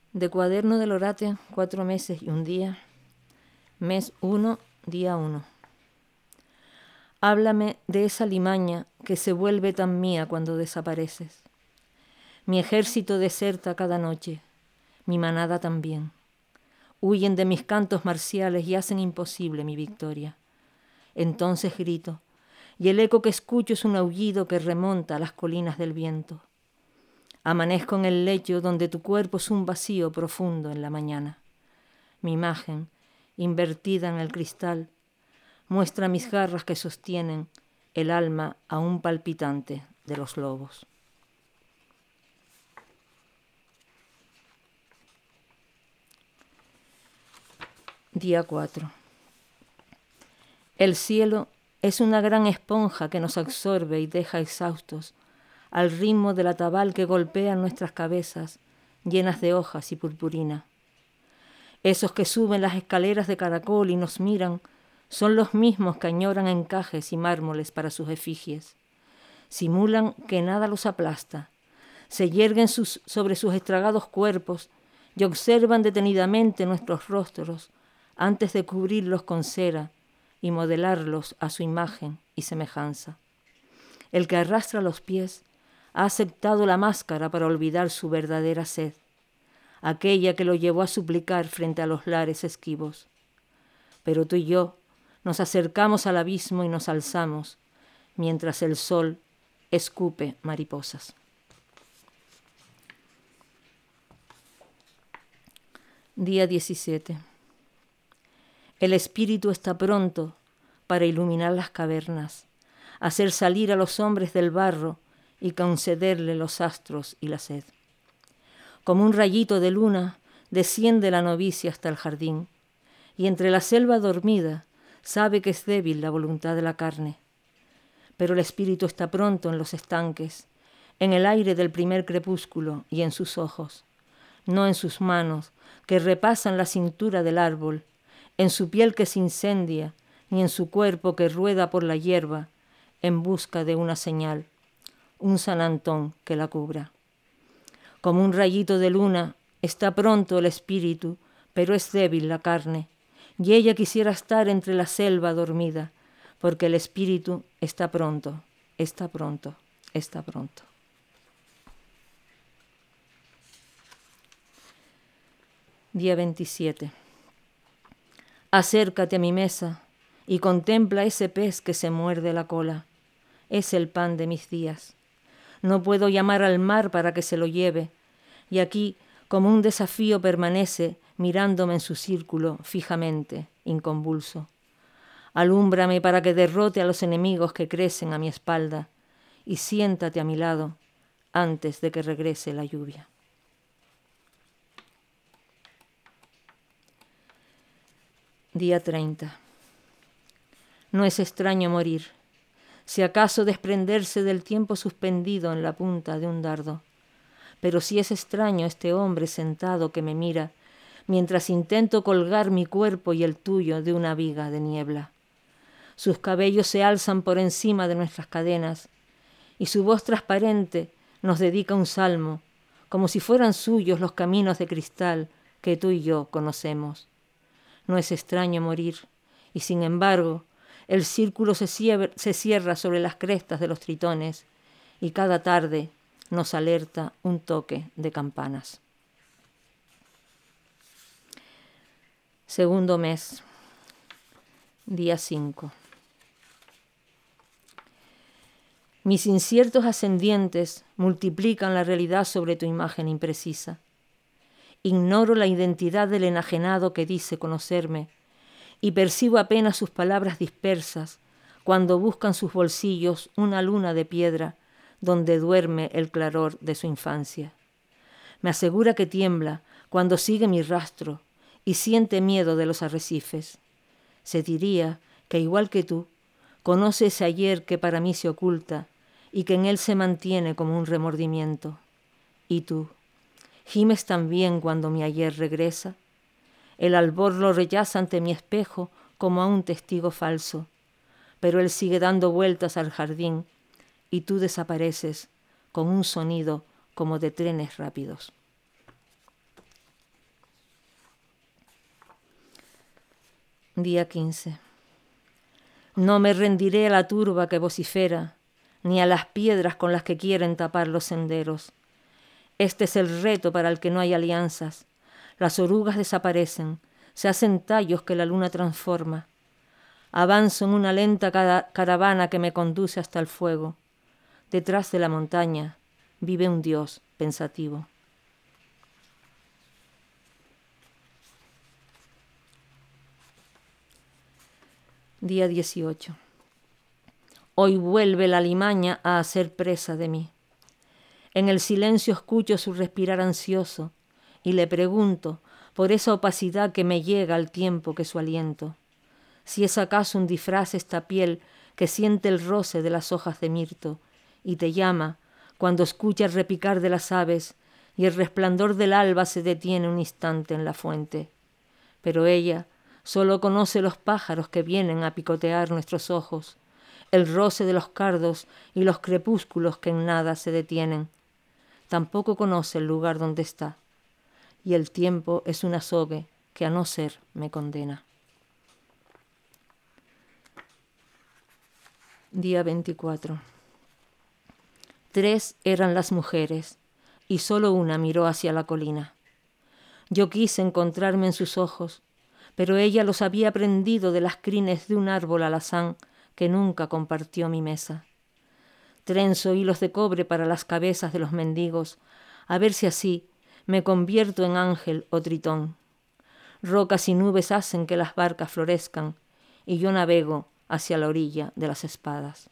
De Cuaderno del Orate, 4 meses y un día, mes 1, día 1. Háblame de esa limaña que se vuelve tan mía cuando desapareces. Mi ejército deserta cada noche, mi manada también. Huyen de mis cantos marciales y hacen imposible mi victoria. Entonces grito, y el eco que escucho es un aullido que remonta a las colinas del viento. Amanezco en el lecho donde tu cuerpo es un vacío profundo en la mañana. Mi imagen, invertida en el cristal, muestra mis garras que sostienen el alma aún palpitante de los lobos. Día 4. El cielo es una gran esponja que nos absorbe y deja exhaustos al ritmo del atabal que golpea nuestras cabezas llenas de hojas y purpurina. Esos que suben las escaleras de caracol y nos miran son los mismos que añoran encajes y mármoles para sus efigies. Simulan que nada los aplasta, se yerguen sobre sus estragados cuerpos y observan detenidamente nuestros rostros antes de cubrirlos con cera y modelarlos a su imagen y semejanza. El que arrastra los pies ha aceptado la máscara para olvidar su verdadera sed, aquella que lo llevó a suplicar frente a los lares esquivos. Pero tú y yo nos acercamos al abismo y nos alzamos, mientras el sol escupe mariposas. Día 17. El espíritu está pronto para iluminar las cavernas, hacer salir a los hombres del barro y concederle los astros y la sed. Como un rayito de luna desciende la novicia hasta el jardín, y entre la selva dormida sabe que es débil la voluntad de la carne. Pero el espíritu está pronto en los estanques, en el aire del primer crepúsculo y en sus ojos, no en sus manos que repasan la cintura del árbol, en su piel que se incendia, ni en su cuerpo que rueda por la hierba en busca de una señal, un San Antón que la cubra. Como un rayito de luna está pronto el espíritu, pero es débil la carne, y ella quisiera estar entre la selva dormida, porque el espíritu está pronto, está pronto, está pronto. Día 27. Acércate a mi mesa y contempla ese pez que se muerde la cola. Es el pan de mis días. No puedo llamar al mar para que se lo lleve, y aquí, como un desafío, permanece mirándome en su círculo fijamente, inconvulso. Alúmbrame para que derrote a los enemigos que crecen a mi espalda, y siéntate a mi lado antes de que regrese la lluvia. Día 30. No es extraño morir, si acaso desprenderse del tiempo suspendido en la punta de un dardo. Pero sí es extraño este hombre sentado que me mira, mientras intento colgar mi cuerpo y el tuyo de una viga de niebla. Sus cabellos se alzan por encima de nuestras cadenas, y su voz transparente nos dedica un salmo, como si fueran suyos los caminos de cristal que tú y yo conocemos. No es extraño morir, y sin embargo, el círculo se cierra sobre las crestas de los tritones, y cada tarde nos alerta un toque de campanas. Segundo mes, día 5. Mis inciertos ascendientes multiplican la realidad sobre tu imagen imprecisa. Ignoro la identidad del enajenado que dice conocerme y percibo apenas sus palabras dispersas cuando buscan sus bolsillos una luna de piedra donde duerme el claror de su infancia. Me asegura que tiembla cuando sigue mi rastro y siente miedo de los arrecifes. Se diría que, igual que tú, conoce ese ayer que para mí se oculta y que en él se mantiene como un remordimiento. ¿Y tú? ¿Gimes también cuando mi ayer regresa? El albor lo rechaza ante mi espejo como a un testigo falso, pero él sigue dando vueltas al jardín y tú desapareces con un sonido como de trenes rápidos. Día 15. No me rendiré a la turba que vocifera, ni a las piedras con las que quieren tapar los senderos. Este es el reto para el que no hay alianzas. Las orugas desaparecen, se hacen tallos que la luna transforma. Avanzo en una lenta caravana que me conduce hasta el fuego. Detrás de la montaña vive un Dios pensativo. Día 18. Hoy vuelve la limaña a hacer presa de mí. En el silencio escucho su respirar ansioso y le pregunto por esa opacidad que me llega al tiempo que su aliento. Si es acaso un disfraz esta piel que siente el roce de las hojas de mirto y te llama cuando escucha el repicar de las aves y el resplandor del alba se detiene un instante en la fuente. Pero ella solo conoce los pájaros que vienen a picotear nuestros ojos, el roce de los cardos y los crepúsculos que en nada se detienen. Tampoco conoce el lugar donde está, y el tiempo es un azogue que a no ser me condena. Día 24. 3 eran las mujeres, y solo una miró hacia la colina. Yo quise encontrarme en sus ojos, pero ella los había prendido de las crines de un árbol alazán que nunca compartió mi mesa. Trenzo hilos de cobre para las cabezas de los mendigos, a ver si así me convierto en ángel o tritón. Rocas y nubes hacen que las barcas florezcan, y yo navego hacia la orilla de las espadas.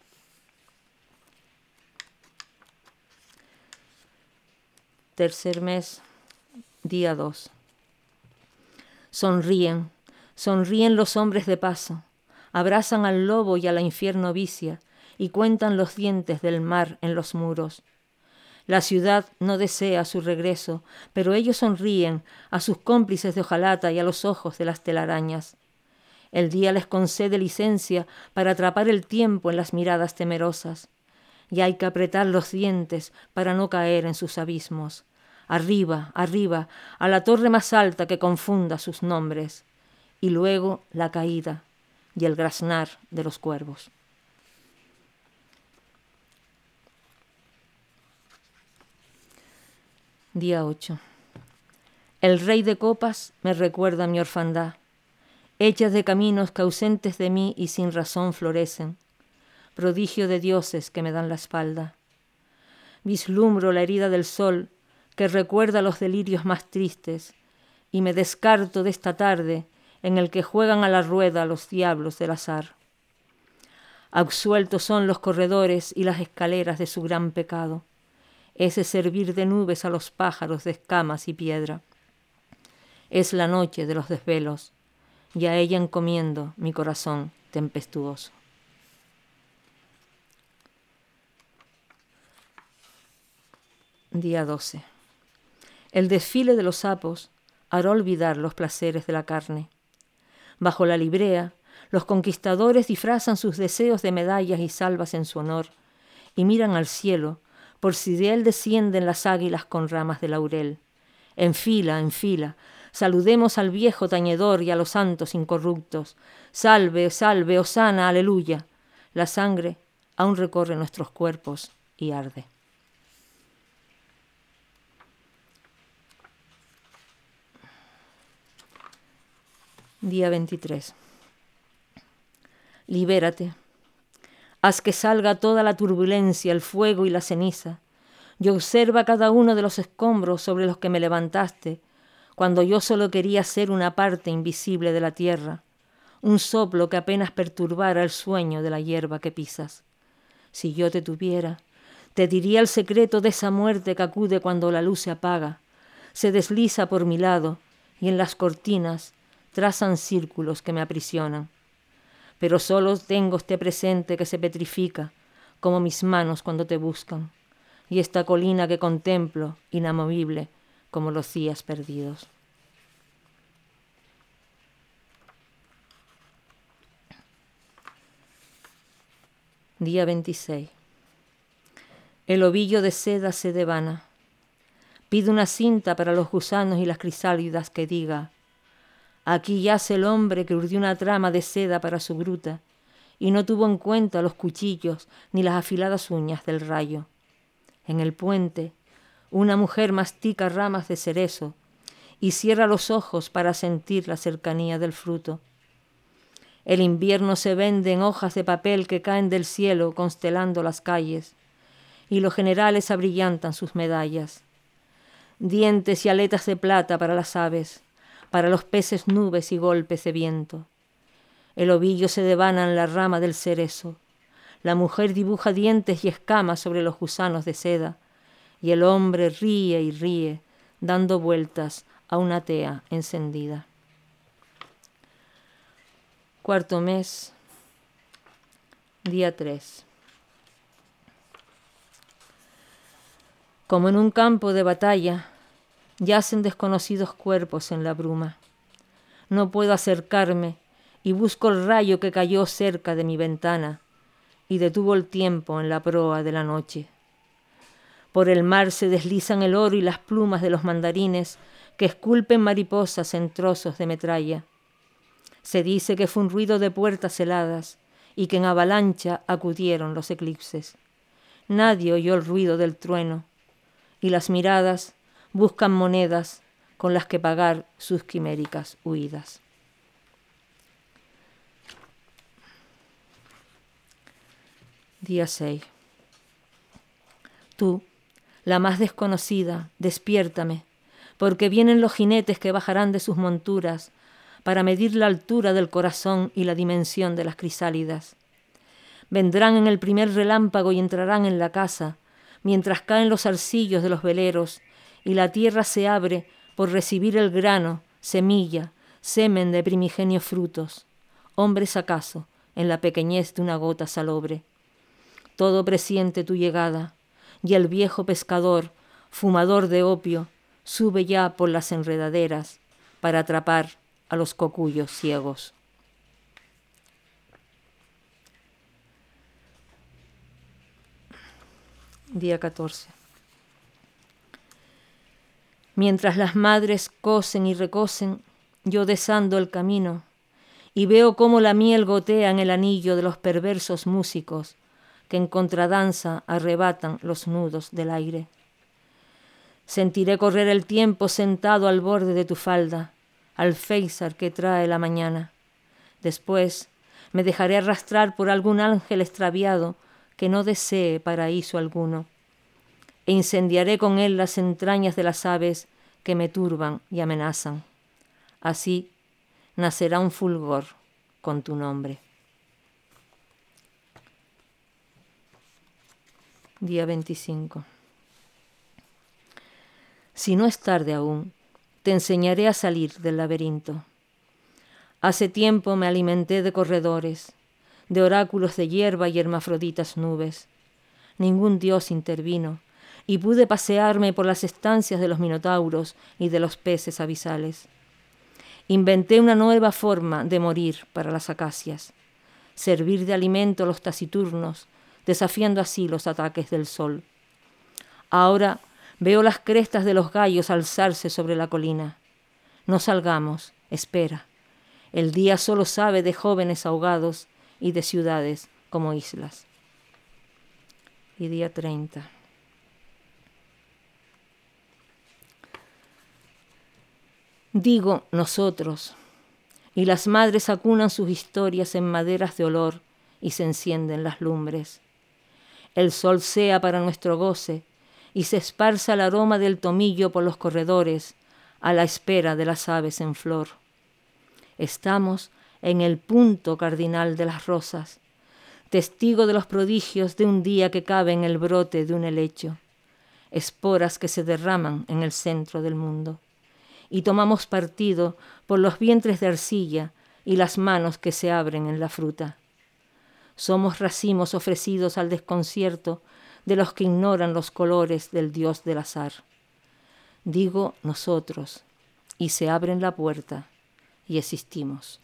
Tercer mes, día 2. Sonríen, sonríen los hombres de paso, abrazan al lobo y a la infierno vicia, y cuentan los dientes del mar en los muros. La ciudad no desea su regreso, pero ellos sonríen a sus cómplices de hojalata y a los ojos de las telarañas. El día les concede licencia para atrapar el tiempo en las miradas temerosas, y hay que apretar los dientes para no caer en sus abismos. Arriba, arriba, a la torre más alta que confunda sus nombres, y luego la caída y el graznar de los cuervos. Día 8. El rey de copas me recuerda mi orfandad, hechas de caminos que ausentes de mí y sin razón florecen, prodigio de dioses que me dan la espalda. Vislumbro la herida del sol que recuerda los delirios más tristes y me descarto de esta tarde en el que juegan a la rueda los diablos del azar. Absueltos son los corredores y las escaleras de su gran pecado, ese servir de nubes a los pájaros de escamas y piedra. Es la noche de los desvelos, y a ella encomiendo mi corazón tempestuoso. Día 12. El desfile de los sapos hará olvidar los placeres de la carne. Bajo la librea, los conquistadores disfrazan sus deseos de medallas y salvas en su honor y miran al cielo por si de él descienden las águilas con ramas de laurel. En fila, saludemos al viejo tañedor y a los santos incorruptos. Salve, salve, hosana, aleluya. La sangre aún recorre nuestros cuerpos y arde. Día 23. Libérate. Haz que salga toda la turbulencia, el fuego y la ceniza, y observa cada uno de los escombros sobre los que me levantaste, cuando yo solo quería ser una parte invisible de la tierra, un soplo que apenas perturbara el sueño de la hierba que pisas. Si yo te tuviera, te diría el secreto de esa muerte que acude cuando la luz se apaga, se desliza por mi lado y en las cortinas trazan círculos que me aprisionan. Pero solo tengo este presente que se petrifica, como mis manos cuando te buscan, y esta colina que contemplo, inamovible, como los días perdidos. Día 26. El ovillo de seda se devana. Pido una cinta para los gusanos y las crisálidas que diga: Aquí yace el hombre que urdió una trama de seda para su gruta y no tuvo en cuenta los cuchillos ni las afiladas uñas del rayo. En el puente, una mujer mastica ramas de cerezo y cierra los ojos para sentir la cercanía del fruto. El invierno se vende en hojas de papel que caen del cielo constelando las calles, y los generales abrillantan sus medallas. Dientes y aletas de plata para las aves, para los peces nubes y golpes de viento. El ovillo se devana en la rama del cerezo. La mujer dibuja dientes y escamas sobre los gusanos de seda, y el hombre ríe y ríe, dando vueltas a una tea encendida. Cuarto mes, día 3. Como en un campo de batalla, yacen desconocidos cuerpos en la bruma. No puedo acercarme y busco el rayo que cayó cerca de mi ventana y detuvo el tiempo en la proa de la noche. Por el mar se deslizan el oro y las plumas de los mandarines que esculpen mariposas en trozos de metralla. Se dice que fue un ruido de puertas heladas y que en avalancha acudieron los eclipses. Nadie oyó el ruido del trueno y las miradas buscan monedas con las que pagar sus quiméricas huidas. Día 6. Tú, la más desconocida, despiértame, porque vienen los jinetes que bajarán de sus monturas para medir la altura del corazón y la dimensión de las crisálidas. Vendrán en el primer relámpago y entrarán en la casa, mientras caen los arcillos de los veleros y la tierra se abre por recibir el grano, semilla, semen de primigenios frutos, hombres acaso en la pequeñez de una gota salobre. Todo presiente tu llegada, y el viejo pescador, fumador de opio, sube ya por las enredaderas para atrapar a los cocuyos ciegos. Día 14. Mientras las madres cosen y recosen, yo desando el camino y veo cómo la miel gotea en el anillo de los perversos músicos que en contradanza arrebatan los nudos del aire. Sentiré correr el tiempo sentado al borde de tu falda, alféizar que trae la mañana. Después me dejaré arrastrar por algún ángel extraviado que no desee paraíso alguno, e incendiaré con él las entrañas de las aves que me turban y amenazan. Así nacerá un fulgor con tu nombre. Día 25. Si no es tarde aún, te enseñaré a salir del laberinto. Hace tiempo me alimenté de corredores, de oráculos de hierba y hermafroditas nubes. Ningún dios intervino, y pude pasearme por las estancias de los minotauros y de los peces abisales. Inventé una nueva forma de morir para las acacias, servir de alimento a los taciturnos, desafiando así los ataques del sol. Ahora veo las crestas de los gallos alzarse sobre la colina. No salgamos, espera. El día solo sabe de jóvenes ahogados y de ciudades como islas. Y día 30. Digo nosotros, y las madres acunan sus historias en maderas de olor y se encienden las lumbres. El sol sea para nuestro goce y se esparza el aroma del tomillo por los corredores a la espera de las aves en flor. Estamos en el punto cardinal de las rosas, testigo de los prodigios de un día que cabe en el brote de un helecho, esporas que se derraman en el centro del mundo, y tomamos partido por los vientres de arcilla y las manos que se abren en la fruta. Somos racimos ofrecidos al desconcierto de los que ignoran los colores del dios del azar. Digo nosotros, y se abren la puerta y existimos.